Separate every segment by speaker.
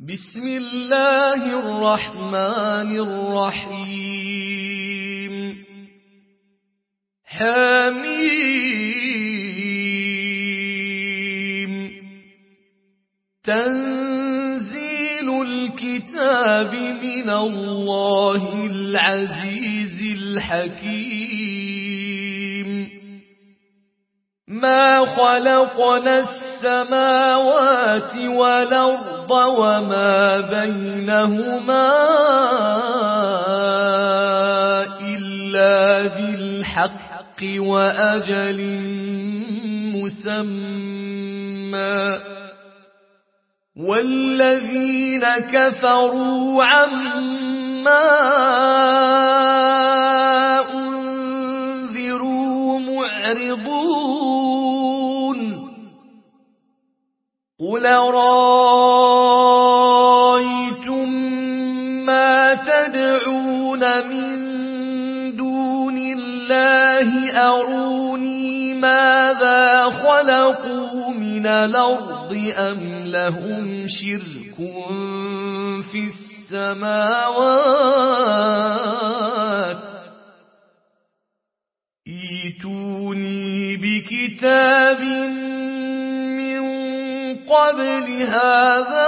Speaker 1: بسم الله الرحمن الرحيم حميم تنزيل الكتاب من الله العزيز الحكيم ما خلقنا السماوات والأرض وما بينهما إلا بالحق وأجل مسمى والذين كفروا عما أنذروا معرضون قل رأيتم ما تدعون من دون الله أروني ماذا خلقوا من الأرض أم لهم شرك في السماوات ائتوني بكتاب قبل هذا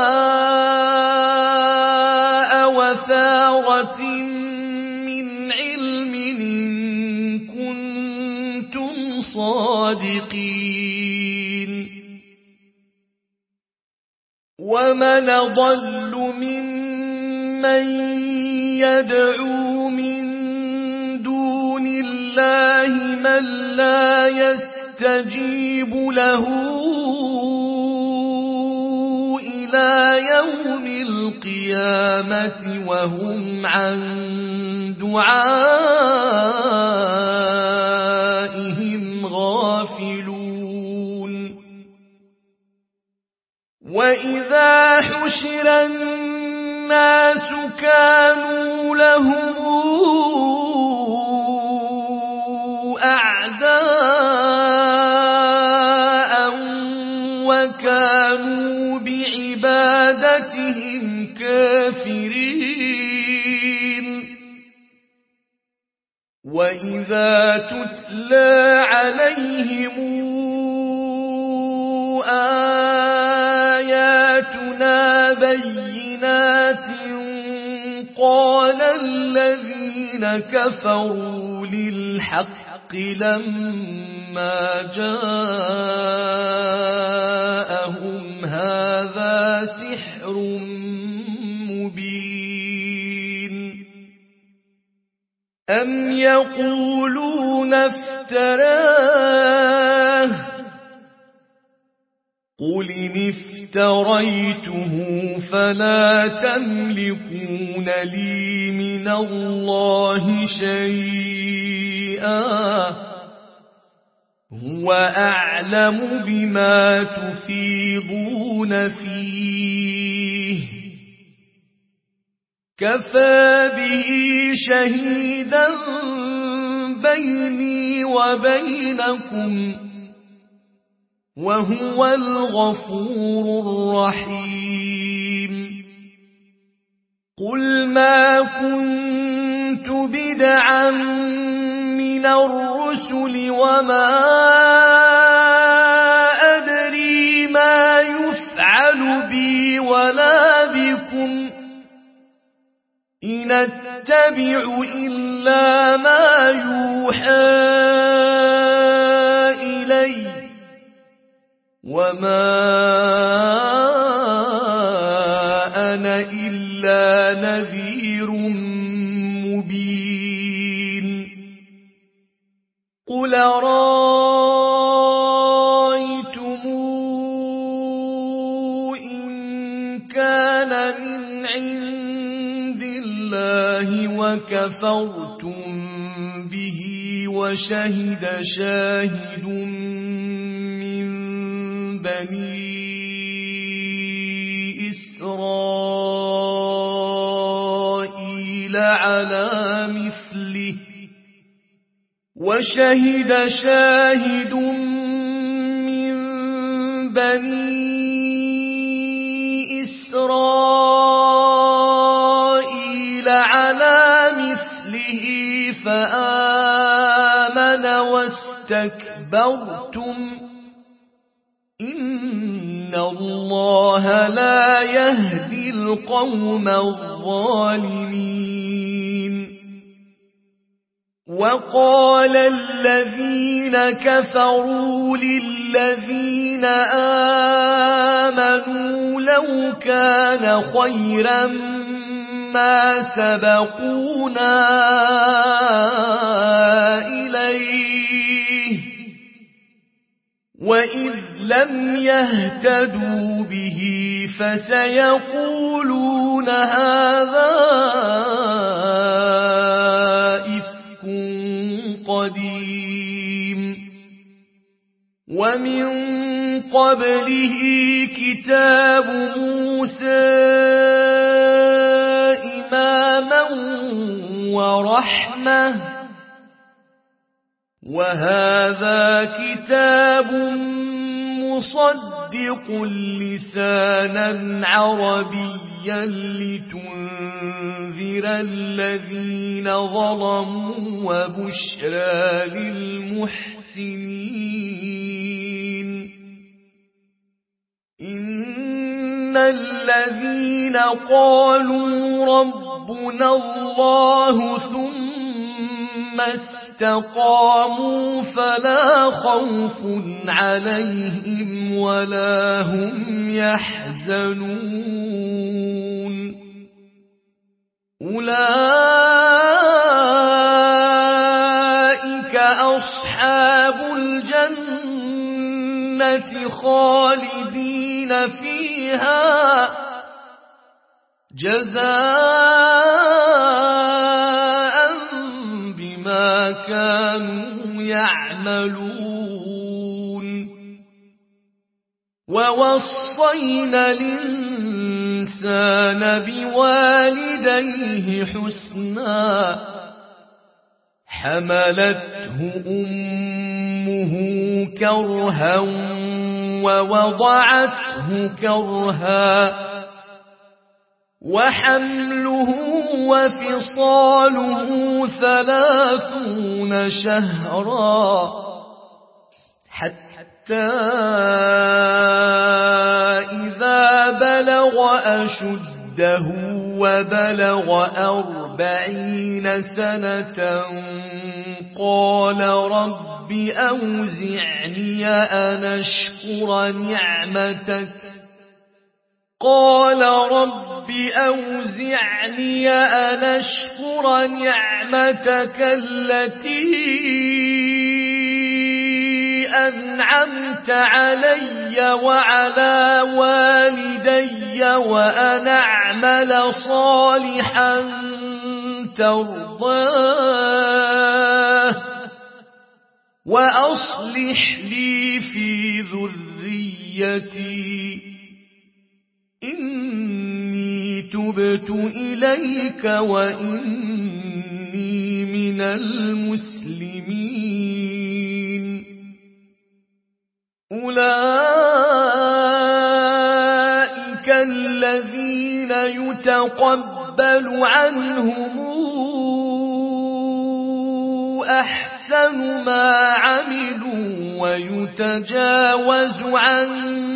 Speaker 1: أوثارة من علم إن كنتم صادقين ومن ضل ممن يدعو من دون الله من لا يستجيب له إلى يوم القيامة وهم عن دعائهم غافلون وإذا حشر الناس كانوا لهم أعداء وكانوا بعبادتهم كافرين وإذا تتلى عليهم آياتنا بينات قال الذين كفروا للحق لما جاءهم هذا سحر مبين أم يقولون افتراه قل إن افتريته فلا تملكون لي من الله شيئا هو أعلم بما تفيضون فيه كفى به شهيدا بيني وبينكم وهو الغفور الرحيم قل ما كنت بدعا من الرسل وما أدري ما يفعل بي ولا بكم إن أتبع إلا ما يوحى إلي وما أنا إلا نذير مبين قل رأيتم إن كان من عند الله وكفرتم به وشهد شاهد بني إسرائيل على مثله وشهد شاهد من بني إسرائيل به فآمن واستكبرتم إن الله لا يهدي القوم الظالمين وقال الذين كفروا للذين آمنوا لو كان خيرا ما سبقونا إليه وإذ لم يهتدوا به فسيقولون هذا إفك قديم ومن قبله كتاب موسى إماما ورحمة وهذا كتاب مصدق لسانا عربيا لتنذر الذين ظلموا وبشرى للمحسنين إن الذين قالوا ربنا الله ثم استقاموا فلا خوف عليهم ولا هم يحزنون أولئك أصحاب الجنة خالدين فيها جزاء بما كانوا يعملون ووصينا الإنسان بوالديه حسنا حملته أمه كرها ووضعته كرها وحمله وفصاله 30 شهرا حتى إذا بلغ أشده وبلغ 40 سنة قال رب أوزعني أن أشكر نعمتك التي أنعمت علي وعلى والدي وأن أعمل صالحا ترضاه وأصلح لي في ذريتي إني تبت إليك وإني من المسلمين أولئك الذين يتقبل عنهم أحسن ما عملوا ويتجاوز عن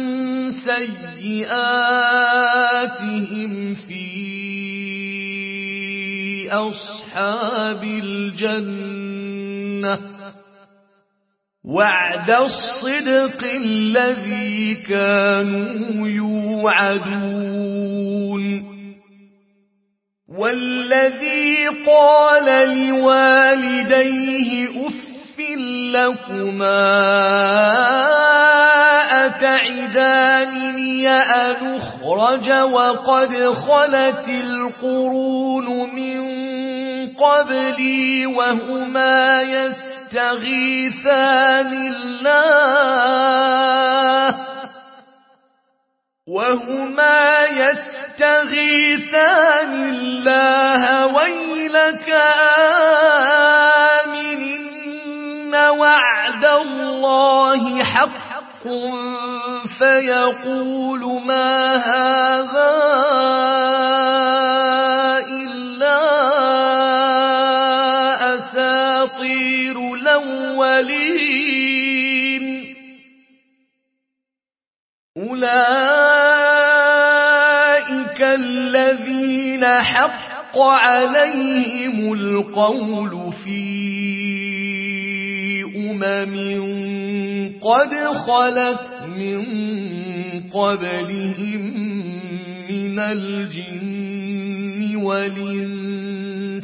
Speaker 1: سيئاتهم في أصحاب الجنة وعد الصدق الذي كانوا يوعدون والذي قال لوالديه أف لكما أتعدانني أن أخرج وقد خلت القرون من قبلي وهما يستغيثان الله ويلك آمن إن وعد الله حق فيقول ما هذا إلا أساطير الأولين أولئك الذين حق عليهم القول في قد خلت من قبلهم من الجن والإنس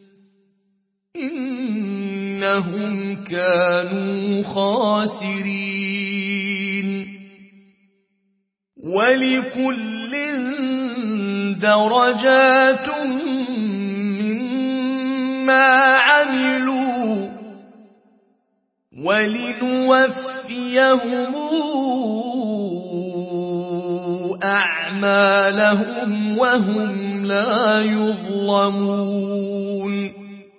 Speaker 1: إنهم كانوا خاسرين ولكل درجات مما عملوا ولنوفيهم أعمالهم وهم لا يظلمون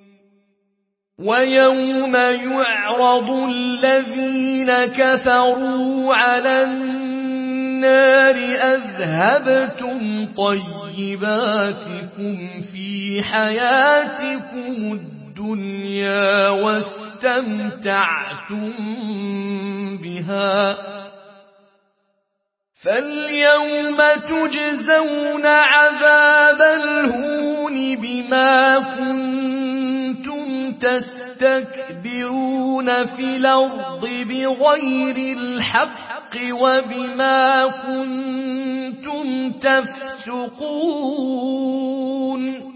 Speaker 1: ويوم يعرض الذين كفروا على النار أذهبتم طيباتكم في حياتكم الدنيا واستمتعتم بها فاليوم تجزون عذاب الهون بما كنتم تستكبرون في الأرض بغير الحق وبما كنتم تفسقون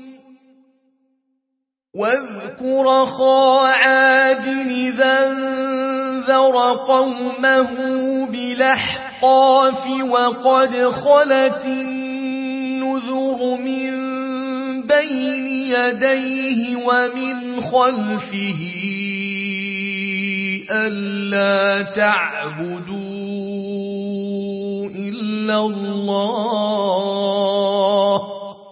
Speaker 1: واذكر أخا عاد إذا انذر قومه بالأحقاف وقد خلت النذر من بين يديه ومن خلفه ألا تعبدوا إلا الله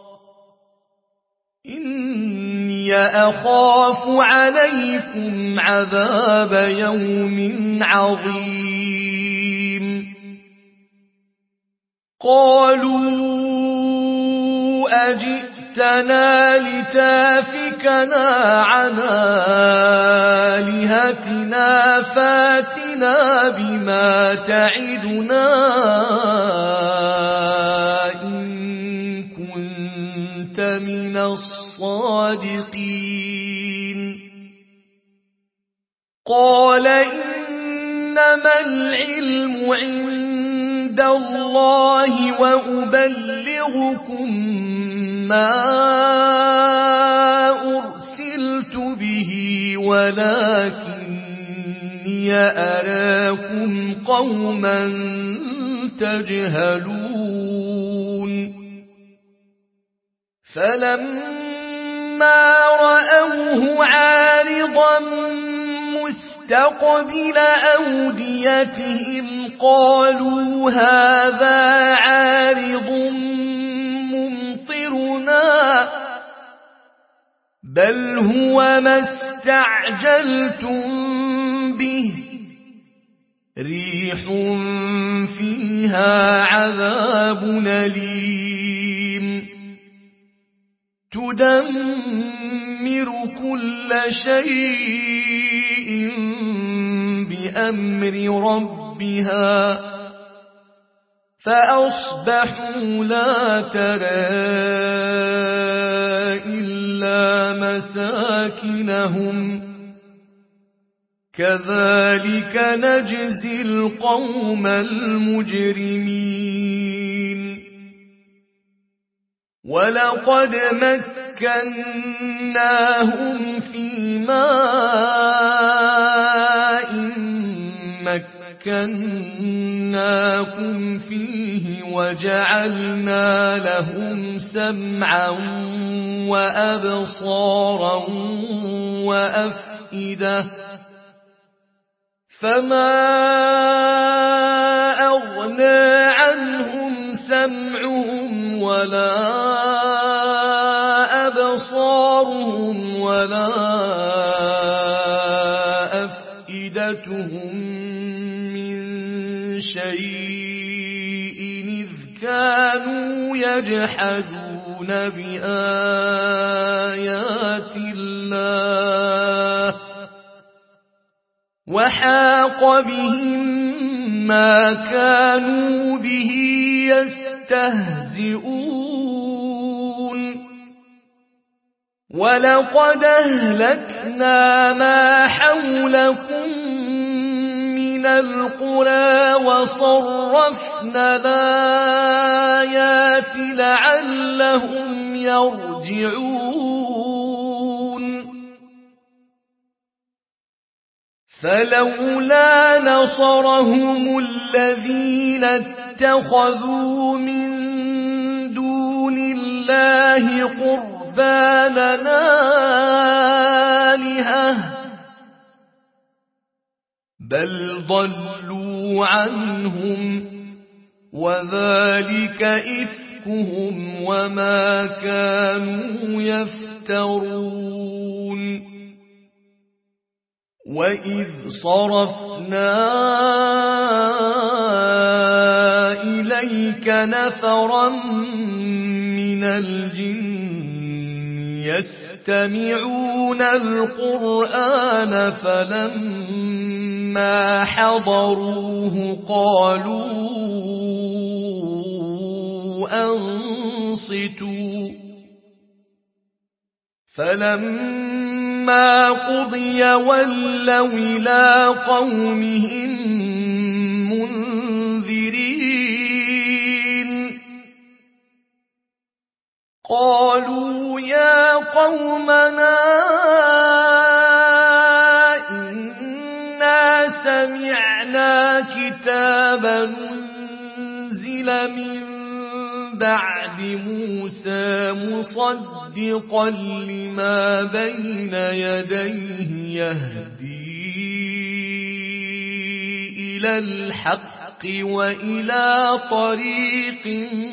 Speaker 1: إني أخاف عليكم عذاب يوم عظيم قالوا أجئتنا لتافكنا عن آلهتنا فاتنا بما تعدنا إن كنت من الصادقين قال إنما العلم عند الله وأبلغكم ما أرسلت به ولكني أراكم قوما تجهلون فلما رأوه عارضا مستقبل أوديتهم قالوا هذا عارض ممطرنا بل هو ما استعجلتم به ريح فيها عذاب أليم تدمر كل شيء بأمر ربها فأصبحوا لا ترى إلا مساكنهم كذلك نجزي القوم المجرمين ولقد مكناهم في ماء مكناكم فيه وجعلنا لهم سمعا وأبصارا وأفئدة فما أغنى عنهم سمعهم ولا أبصارهم ولا أفئدتهم من شيء إذ كانوا يجحدون بآيات الله وحاق بهم ما كانوا به يستهزئون ولقد أهلكنا ما حولكم من القرى وصرفنا الآيات لعلهم يرجعون فلولا نصرهم الذين اتخذوا من دون الله قربانا آلهة بل ضلوا عنهم وذلك إفكهم وما كانوا يفترون وإذ صرفنا إليك نفرا من الجن يستمعون القرآن فلما حضروه قالوا أنصتوا فلما قضي ولوا إلى قومهم منذرين قالوا يا قومنا إنا سمعنا كتابا أنزل من بعد موسى مصدقا لما بين يديه يهدي إلى الحق وإلى طريق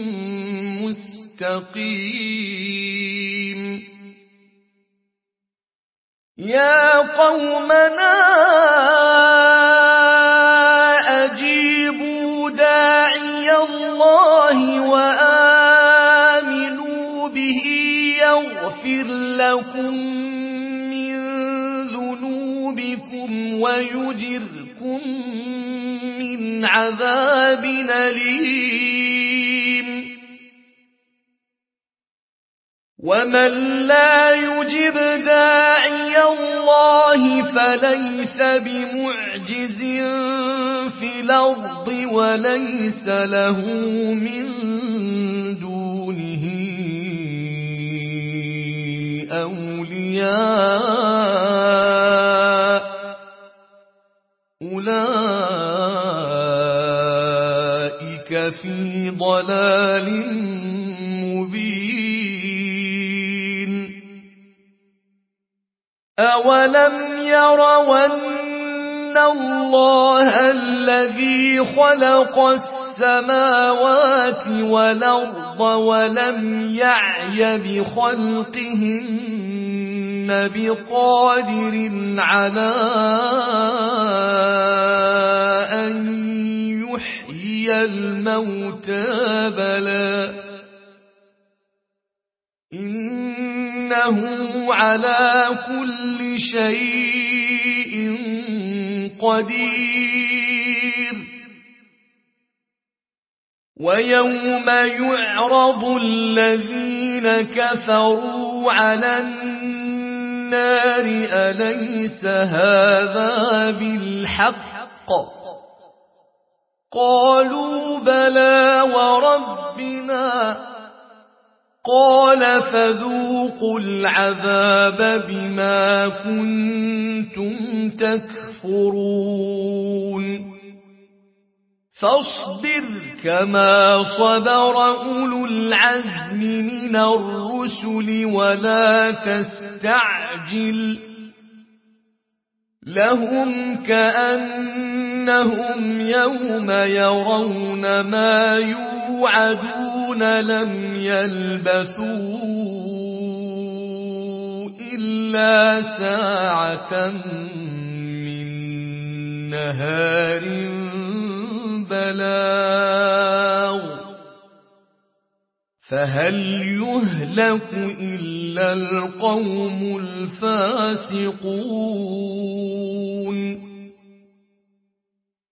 Speaker 1: مستقيم يا قومنا أجيبوا داعي الله وآمنوا به يغفر لكم من ذنوبكم ويجركم من عذاب أليم ومن لا يجب داعي الله فليس بمعجز في الأرض وليس له من دونه أولياء أولئك في ضلال مبين أولم يروا أن الله الذي خلق السماوات والأرض ولم يعي بخلقهن بقادر على أن يحيي الموتى بلى إنه على كل شيء قدير ويوم يعرض الذين كفروا على النار أليس هذا بالحق قالوا بلى وربنا قال فذوقوا العذاب بما كنتم تكفرون فاصبر كما صبر أولو العزم من الرسل ولا تستعجل لهم كأنهم يوم يرون ما يوعدون لم يلبثوا إلا ساعة من نهار بلاغ فهل يهلك إلا القوم الفاسقون